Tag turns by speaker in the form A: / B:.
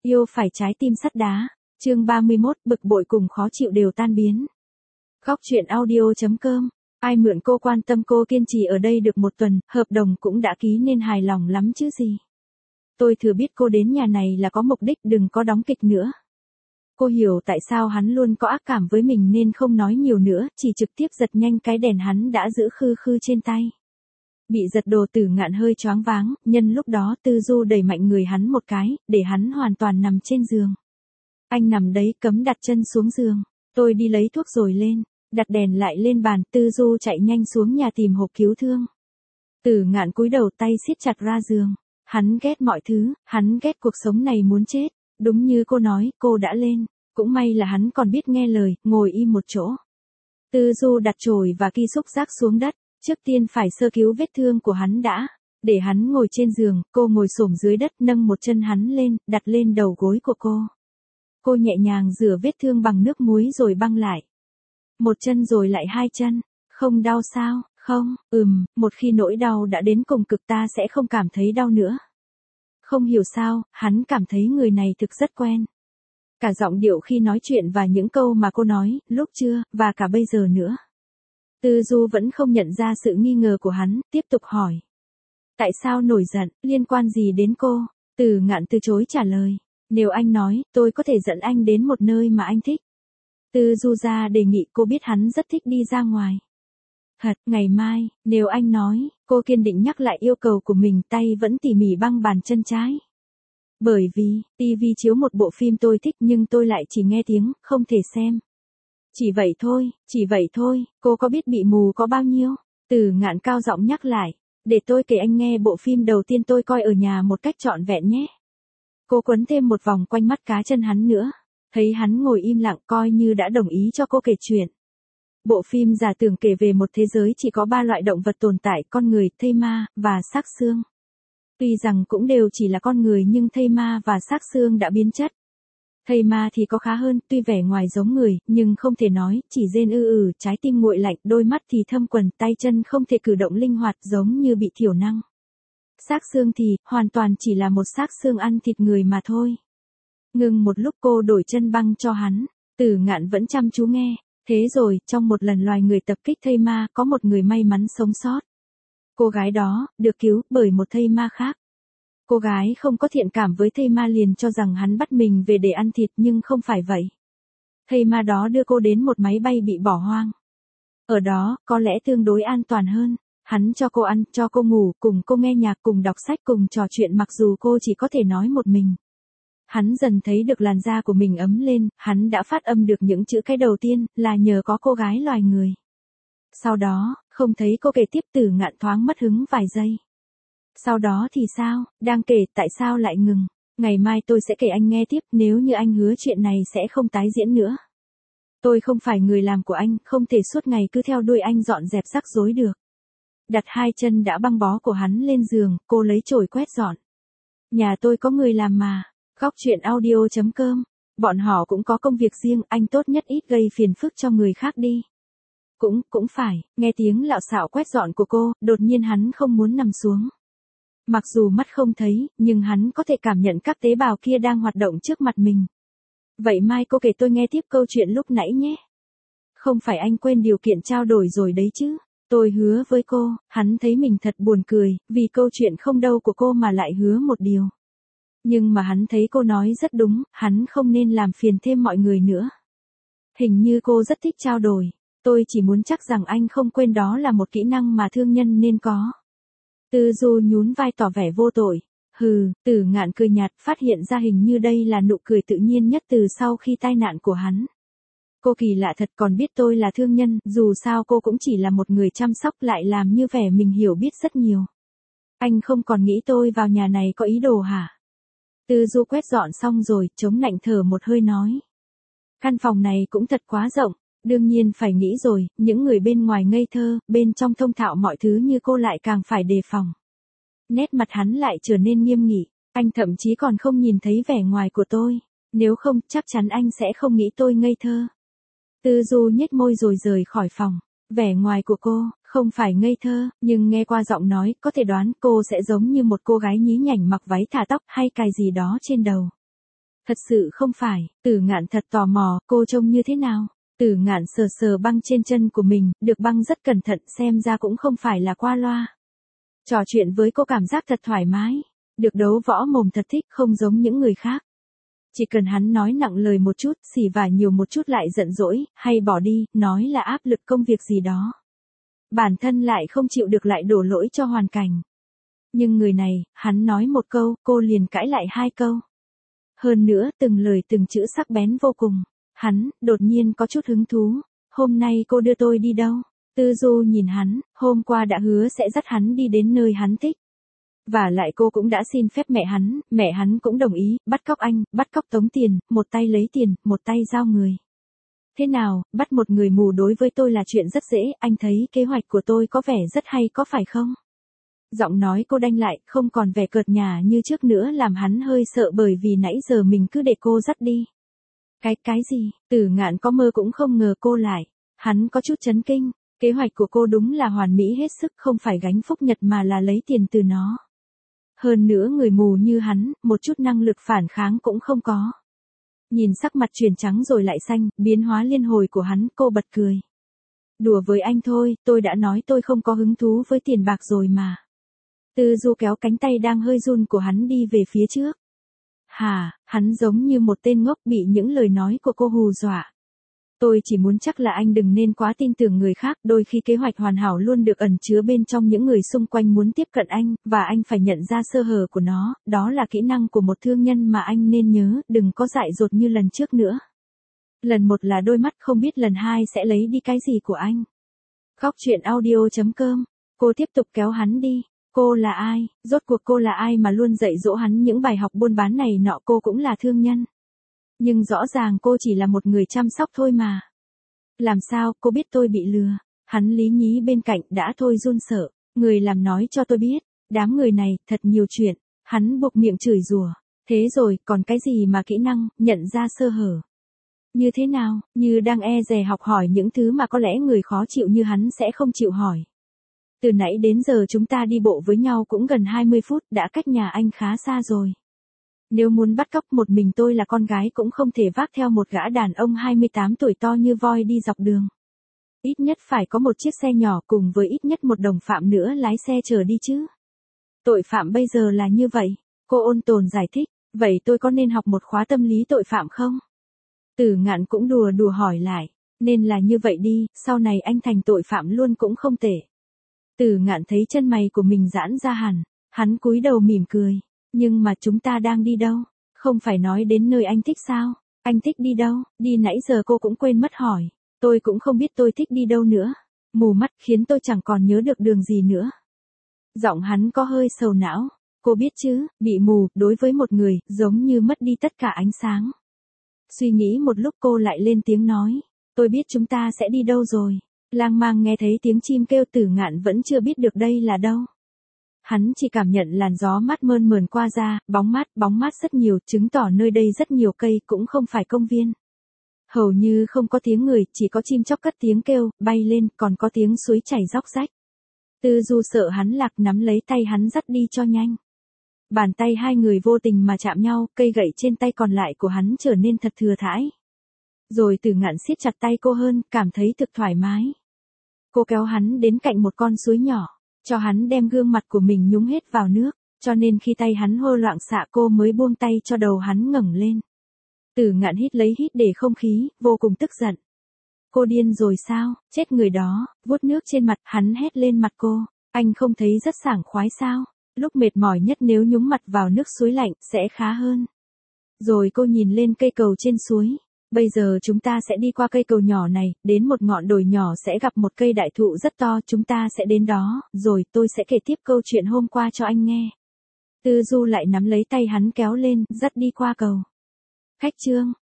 A: Yêu phải trái tim sắt đá. Chương 31, bực bội cùng khó chịu đều tan biến. Góc chuyện audio.com. Ai mượn cô quan tâm cô kiên trì ở đây được một tuần, hợp đồng cũng đã ký nên hài lòng lắm chứ gì. Tôi thừa biết cô đến nhà này là có mục đích, đừng có đóng kịch nữa. Cô hiểu tại sao hắn luôn có ác cảm với mình nên không nói nhiều nữa, chỉ trực tiếp giật nhanh cái đèn hắn đã giữ khư khư trên tay. Bị giật đồ Tử Ngạn hơi choáng váng, nhân lúc đó Tư Du đẩy mạnh người hắn một cái, để hắn hoàn toàn nằm trên giường. Anh nằm đấy, cấm đặt chân xuống giường. Tôi đi lấy thuốc rồi lên, đặt đèn lại lên bàn. Tư Du chạy nhanh xuống nhà tìm hộp cứu thương. Tử Ngạn cúi đầu, tay siết chặt ra giường. Hắn ghét mọi thứ, hắn ghét cuộc sống này muốn chết. Đúng như cô nói, cô đã lên. Cũng may là hắn còn biết nghe lời, ngồi im một chỗ. Tư Du đặt chổi và ki xúc giác xuống đất. Trước tiên phải sơ cứu vết thương của hắn đã. Để hắn ngồi trên giường, cô ngồi xổm dưới đất, nâng một chân hắn lên, đặt lên đầu gối của cô. Cô nhẹ nhàng rửa vết thương bằng nước muối rồi băng lại. Một chân rồi lại hai chân. Không đau sao? Không, một khi nỗi đau đã đến cùng cực ta sẽ không cảm thấy đau nữa. Không hiểu sao, hắn cảm thấy người này thực rất quen. Cả giọng điệu khi nói chuyện và những câu mà cô nói, lúc trưa, và cả bây giờ nữa. Tư Du vẫn không nhận ra sự nghi ngờ của hắn, tiếp tục hỏi. Tại sao nổi giận, liên quan gì đến cô? Tử Ngạn từ chối trả lời. Nếu anh nói, tôi có thể dẫn anh đến một nơi mà anh thích. Tư Du ra đề nghị, cô biết hắn rất thích đi ra ngoài. Thật, ngày mai, nếu anh nói, cô kiên định nhắc lại yêu cầu của mình, tay vẫn tỉ mỉ băng bàn chân trái. Bởi vì, TV chiếu một bộ phim tôi thích nhưng tôi lại chỉ nghe tiếng, không thể xem. Chỉ vậy thôi, cô có biết bị mù có bao nhiêu? Tử Ngạn cao giọng nhắc lại, để tôi kể anh nghe bộ phim đầu tiên tôi coi ở nhà một cách trọn vẹn nhé. Cô quấn thêm một vòng quanh mắt cá chân hắn nữa, thấy hắn ngồi im lặng coi như đã đồng ý cho cô kể chuyện. Bộ phim giả tưởng kể về một thế giới chỉ có 3 loại động vật tồn tại, con người, thây ma, và xác xương. Tuy rằng cũng đều chỉ là con người nhưng thây ma và xác xương đã biến chất. Thây ma thì có khá hơn, tuy vẻ ngoài giống người, nhưng không thể nói, chỉ rên trái tim nguội lạnh, đôi mắt thì thâm quầng, tay chân không thể cử động linh hoạt giống như bị thiểu năng. Xác xương thì, hoàn toàn chỉ là một xác xương ăn thịt người mà thôi. Ngừng một lúc cô đổi chân băng cho hắn, Tử Ngạn vẫn chăm chú nghe. Thế rồi, trong một lần loài người tập kích thây ma, có một người may mắn sống sót. Cô gái đó, được cứu bởi một thây ma khác. Cô gái không có thiện cảm với thây ma liền cho rằng hắn bắt mình về để ăn thịt nhưng không phải vậy. Thây ma đó đưa cô đến một máy bay bị bỏ hoang. Ở đó, có lẽ tương đối an toàn hơn. Hắn cho cô ăn, cho cô ngủ, cùng cô nghe nhạc, cùng đọc sách, cùng trò chuyện mặc dù cô chỉ có thể nói một mình. Hắn dần thấy được làn da của mình ấm lên, hắn đã phát âm được những chữ cái đầu tiên, là nhờ có cô gái loài người. Sau đó, không thấy cô kể tiếp. Tử Ngạn thoáng mất hứng vài giây. Sau đó thì sao, đang kể, tại sao lại ngừng? Ngày mai tôi sẽ kể anh nghe tiếp, nếu như anh hứa chuyện này sẽ không tái diễn nữa. Tôi không phải người làm của anh, không thể suốt ngày cứ theo đuôi anh dọn dẹp rắc rối được. Đặt hai chân đã băng bó của hắn lên giường, cô lấy chổi quét dọn. Nhà tôi có người làm mà. Góc chuyện audio.com. Bọn họ cũng có công việc riêng, anh tốt nhất ít gây phiền phức cho người khác đi. Cũng phải, nghe tiếng lạo xạo quét dọn của cô, đột nhiên hắn không muốn nằm xuống. Mặc dù mắt không thấy, nhưng hắn có thể cảm nhận các tế bào kia đang hoạt động trước mặt mình. Vậy mai cô kể tôi nghe tiếp câu chuyện lúc nãy nhé. Không phải anh quên điều kiện trao đổi rồi đấy chứ. Tôi hứa với cô, hắn thấy mình thật buồn cười, vì câu chuyện không đâu của cô mà lại hứa một điều. Nhưng mà hắn thấy cô nói rất đúng, hắn không nên làm phiền thêm mọi người nữa. Hình như cô rất thích trao đổi. Tôi chỉ muốn chắc rằng anh không quên đó là một kỹ năng mà thương nhân nên có. Tư Du nhún vai tỏ vẻ vô tội. Tử Ngạn cười nhạt, phát hiện ra hình như đây là nụ cười tự nhiên nhất từ sau khi tai nạn của hắn. Cô kỳ lạ thật, còn biết tôi là thương nhân, dù sao cô cũng chỉ là một người chăm sóc, lại làm như vẻ mình hiểu biết rất nhiều. Anh không còn nghĩ tôi vào nhà này có ý đồ hả? Tư Du quét dọn xong rồi, chống nạnh thở một hơi nói. Căn phòng này cũng thật quá rộng, đương nhiên phải nghĩ rồi, những người bên ngoài ngây thơ, bên trong thông thạo mọi thứ như cô lại càng phải đề phòng. Nét mặt hắn lại trở nên nghiêm nghị, anh thậm chí còn không nhìn thấy vẻ ngoài của tôi, nếu không chắc chắn anh sẽ không nghĩ tôi ngây thơ. Tư Du nhếch môi rồi rời khỏi phòng, vẻ ngoài của cô, không phải ngây thơ, nhưng nghe qua giọng nói, có thể đoán cô sẽ giống như một cô gái nhí nhảnh mặc váy thả tóc hay cài gì đó trên đầu. Thật sự không phải, Tử Ngạn thật tò mò, cô trông như thế nào? Tử Ngạn sờ sờ băng trên chân của mình, được băng rất cẩn thận, xem ra cũng không phải là qua loa. Trò chuyện với cô cảm giác thật thoải mái, được đấu võ mồm thật thích, không giống những người khác. Chỉ cần hắn nói nặng lời một chút, xì vả nhiều một chút lại giận dỗi, hay bỏ đi, nói là áp lực công việc gì đó. Bản thân lại không chịu được lại đổ lỗi cho hoàn cảnh. Nhưng người này, hắn nói một câu, cô liền cãi lại 2 câu. Hơn nữa, từng lời từng chữ sắc bén vô cùng. Hắn, đột nhiên có chút hứng thú. Hôm nay cô đưa tôi đi đâu? Tư Du nhìn hắn, hôm qua đã hứa sẽ dắt hắn đi đến nơi hắn thích. Và lại cô cũng đã xin phép mẹ hắn cũng đồng ý, bắt cóc anh, bắt cóc tống tiền, một tay lấy tiền, một tay giao người. Thế nào, bắt một người mù đối với tôi là chuyện rất dễ, anh thấy kế hoạch của tôi có vẻ rất hay có phải không? Giọng nói cô đanh lại, không còn vẻ cợt nhả như trước nữa làm hắn hơi sợ bởi vì nãy giờ mình cứ để cô dắt đi. Cái gì? Tử Ngạn có mơ cũng không ngờ cô lại. Hắn có chút chấn kinh, kế hoạch của cô đúng là hoàn mỹ hết sức, không phải gánh phúc nhật mà là lấy tiền từ nó. Hơn nữa người mù như hắn, một chút năng lực phản kháng cũng không có. Nhìn sắc mặt chuyển trắng rồi lại xanh, biến hóa liên hồi của hắn, cô bật cười. Đùa với anh thôi, tôi đã nói tôi không có hứng thú với tiền bạc rồi mà. Tư Du kéo cánh tay đang hơi run của hắn đi về phía trước. Hà, hắn giống như một tên ngốc bị những lời nói của cô hù dọa. Tôi chỉ muốn chắc là anh đừng nên quá tin tưởng người khác, đôi khi kế hoạch hoàn hảo luôn được ẩn chứa bên trong những người xung quanh muốn tiếp cận anh, và anh phải nhận ra sơ hở của nó, đó là kỹ năng của một thương nhân mà anh nên nhớ, đừng có dại dột như lần trước nữa. Lần 1 là đôi mắt, không biết lần 2 sẽ lấy đi cái gì của anh. Góc truyện audio.com, cô tiếp tục kéo hắn đi. Cô là ai, rốt cuộc cô là ai mà luôn dạy dỗ hắn những bài học buôn bán này nọ, cô cũng là thương nhân. Nhưng rõ ràng cô chỉ là một người chăm sóc thôi mà. Làm sao, cô biết tôi bị lừa? Hắn lý nhí bên cạnh đã thôi run sợ. Người làm nói cho tôi biết, đám người này, thật nhiều chuyện. Hắn buộc miệng chửi rủa. Thế rồi, còn cái gì mà kỹ năng, nhận ra sơ hở? Như thế nào, như đang e dè học hỏi những thứ mà có lẽ người khó chịu như hắn sẽ không chịu hỏi. Từ nãy đến giờ chúng ta đi bộ với nhau cũng gần 20 phút, đã cách nhà anh khá xa rồi. Nếu muốn bắt cóc một mình tôi là con gái cũng không thể vác theo một gã đàn ông 28 tuổi to như voi đi dọc đường. Ít nhất phải có một chiếc xe nhỏ cùng với ít nhất một đồng phạm nữa lái xe chở đi chứ. Tội phạm bây giờ là như vậy, cô ôn tồn giải thích, vậy tôi có nên học một khóa tâm lý tội phạm không? Tử Ngạn cũng đùa đùa hỏi lại, nên là như vậy đi, sau này anh thành tội phạm luôn cũng không tệ. Tử Ngạn thấy chân mày của mình giãn ra hẳn, hắn cúi đầu mỉm cười, nhưng mà chúng ta đang đi đâu? Không phải nói đến nơi anh thích sao? Anh thích đi đâu? Đi nãy giờ cô cũng quên mất hỏi, tôi cũng không biết tôi thích đi đâu nữa. Mù mắt khiến tôi chẳng còn nhớ được đường gì nữa. Giọng hắn có hơi sầu não, cô biết chứ, bị mù, đối với một người, giống như mất đi tất cả ánh sáng. Suy nghĩ một lúc cô lại lên tiếng nói, tôi biết chúng ta sẽ đi đâu rồi. Lang mang nghe thấy tiếng chim kêu. Tử Ngạn vẫn chưa biết được đây là đâu. Hắn chỉ cảm nhận làn gió mát mơn mởn qua da, bóng mát rất nhiều, chứng tỏ nơi đây rất nhiều cây, cũng không phải công viên. Hầu như không có tiếng người, chỉ có chim chóc cất tiếng kêu, bay lên, còn có tiếng suối chảy róc rách. Tư Du sợ hắn lạc, nắm lấy tay hắn dắt đi cho nhanh. Bàn tay hai người vô tình mà chạm nhau, cây gậy trên tay còn lại của hắn trở nên thật thừa thãi. Rồi Tử Ngạn siết chặt tay cô hơn, cảm thấy thực thoải mái. Cô kéo hắn đến cạnh một con suối nhỏ, cho hắn đem gương mặt của mình nhúng hết vào nước, cho nên khi tay hắn hô loạn xạ cô mới buông tay cho đầu hắn ngẩng lên. Tử Ngạn hít lấy hít để không khí, vô cùng tức giận. Cô điên rồi sao, chết người đó, vuốt nước trên mặt, hắn hét lên mặt cô, anh không thấy rất sảng khoái sao, lúc mệt mỏi nhất nếu nhúng mặt vào nước suối lạnh, sẽ khá hơn. Rồi cô nhìn lên cây cầu trên suối. Bây giờ chúng ta sẽ đi qua cây cầu nhỏ này, đến một ngọn đồi nhỏ sẽ gặp một cây đại thụ rất to, chúng ta sẽ đến đó, rồi tôi sẽ kể tiếp câu chuyện hôm qua cho anh nghe. Tư Du lại nắm lấy tay hắn kéo lên, dắt đi qua cầu. Khách trương,